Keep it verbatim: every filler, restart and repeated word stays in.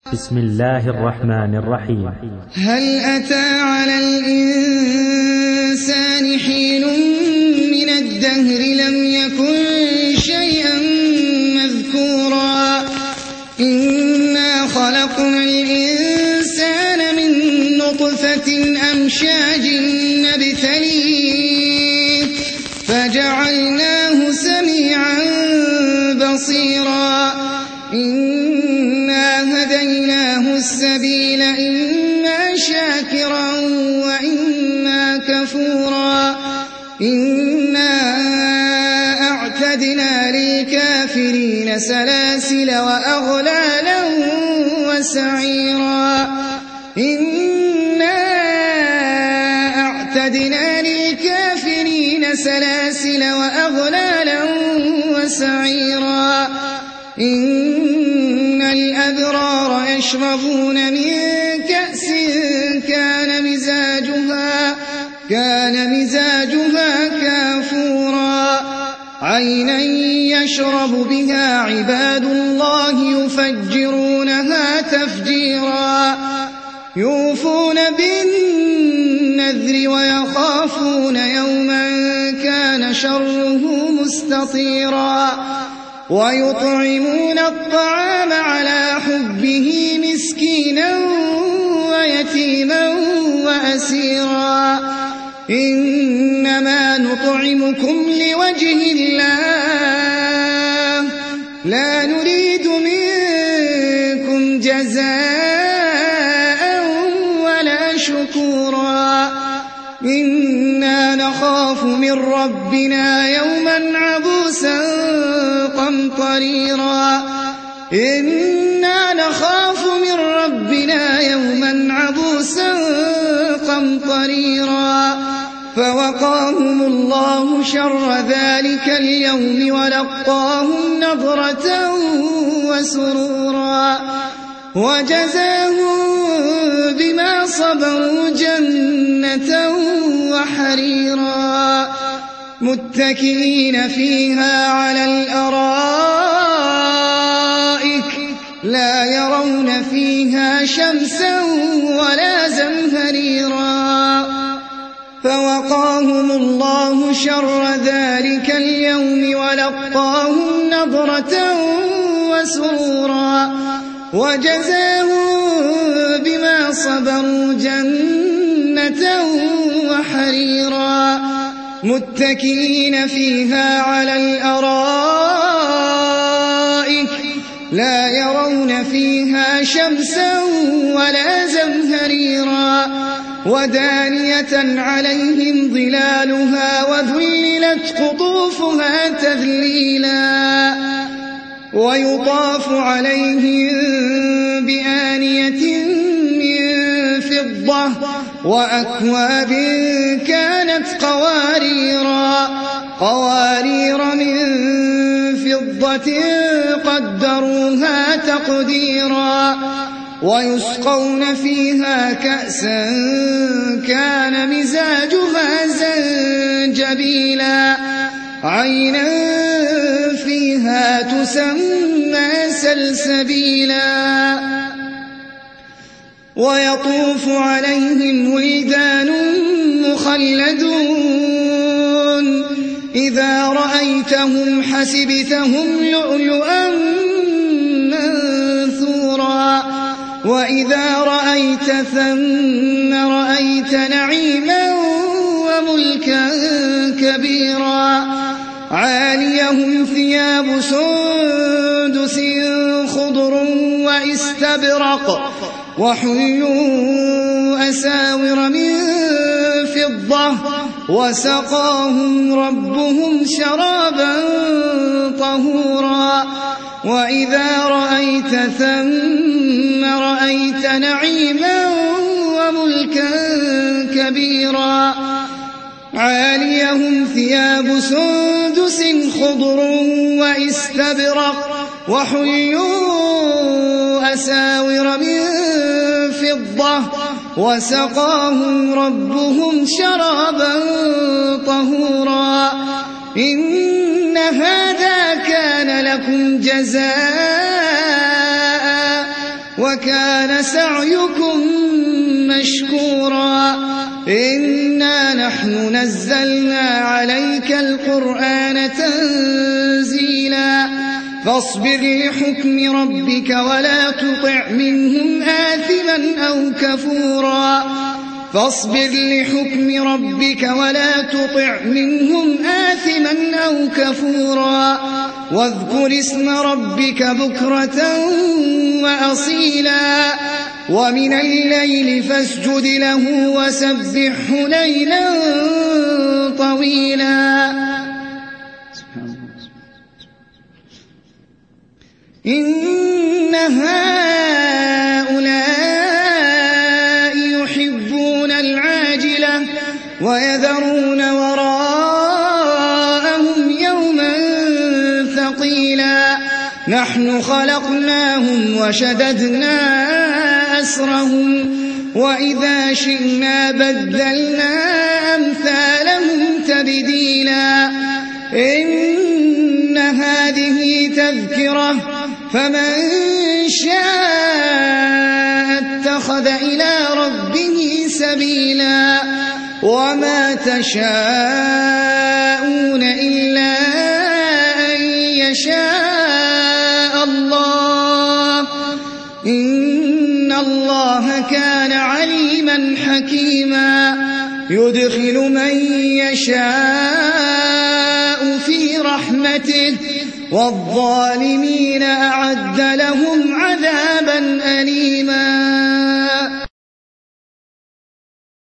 بسم الله الرحمن الرحيم. هل أتى على الإنسان حين من الدهر لم يكن شيئا مذكورا إنا خلقنا الإنسان من نطفة أمشاج نبتليه فجعلناه سميعا بصيرا إنا هديناه السبيل إما شاكرا وإما كفورا إنا أعتدنا للكافرين سلاسل وأغلالا وسعيرا إنا أعتدنا للكافرين سلاسل وأغلالا وسعيرا إن الأبرار يشربون من كأس كان مزاجها كان مزاجها كافورا عينا يشرب بها عباد الله يفجرونها تفجيرا يوفون بالنذر ويخافون يوما كان شره مستطيرا ويطعمون الطعام على حبه مسكينا ويتيما وأسيرا إنما نطعمكم لوجه الله لا نريد منكم جزاء ولا شكورا إنا نخاف من ربنا يوما عبوسا قمطريرا إنا نخاف من ربنا يوما عبوسا قمطريرا فوقاهم الله شر ذلك اليوم ولقاهم نضرة وسرورا وجزاهم بما صبروا جنة وحريرا متكئين فيها على الأرائك لا يرون فيها شمسا ولا زمهريرا فوقاهم الله شر ذلك اليوم ولقاهم نضرة وسرورا وجزاهم بما صبروا جنة وحريرا متكئين فيها على الأرائك لا يرون فيها شمسا ولا زمهريرا ودانية عليهم ظلالها وذللت قطوفها تذليلا ويطاف عليهم بآنية من فضة وأكواب كانت قواريرا قوارير من فضة قدروها تقديرا ويسقون فيها كأسا كان مزاجها زنجبيلا عينا فيها تسمى سلسبيلا ويطوف عليهم ولدان مخلدون إذا رأيتهم حسبتهم لؤلؤا منثورا وإذا رأيت ثم رأيت نعيما وملكا كبيرا عاليهم ثياب سندس خضر واستبرق وحلوا أساور من فضة وسقاهم ربهم شرابا طهورا وإذا رأيت ثم رأيت نعيما وملكا كبيرا عاليهم ثياب سندس خضر واستبرق وحلوا أساور من فضة وسقاهم ربهم شرابا طهورا إن هذا كان لكم جزاء وكان سعيكم مشكورا إنا نحن نزلنا عليك القرآن تنزيلا فاصبر لحكم ربك ولا تطع منهم آثما أو كفورا فاصبر لحكم ربك ولا تطع منهم آثما أو كفورا واذكر اسم ربك بكرة وأصيلا ومن الليل فاسجد له وسبحه ليلا طويلا إن هؤلاء يحبون العاجلة ويذرون وراءهم يوما ثقيلا نحن خلقناهم وشددنا أسرهم وإذا شئنا بدلنا أمثالهم تبديلا إن هذه تذكرة فمن شاء اتخذ إلى ربه سبيلا وما تشاءون إلا أن يشاء الله إن الله كان عليما حكيما يدخل من يشاء في رحمته والظالمين أعد لهم عذابا أليما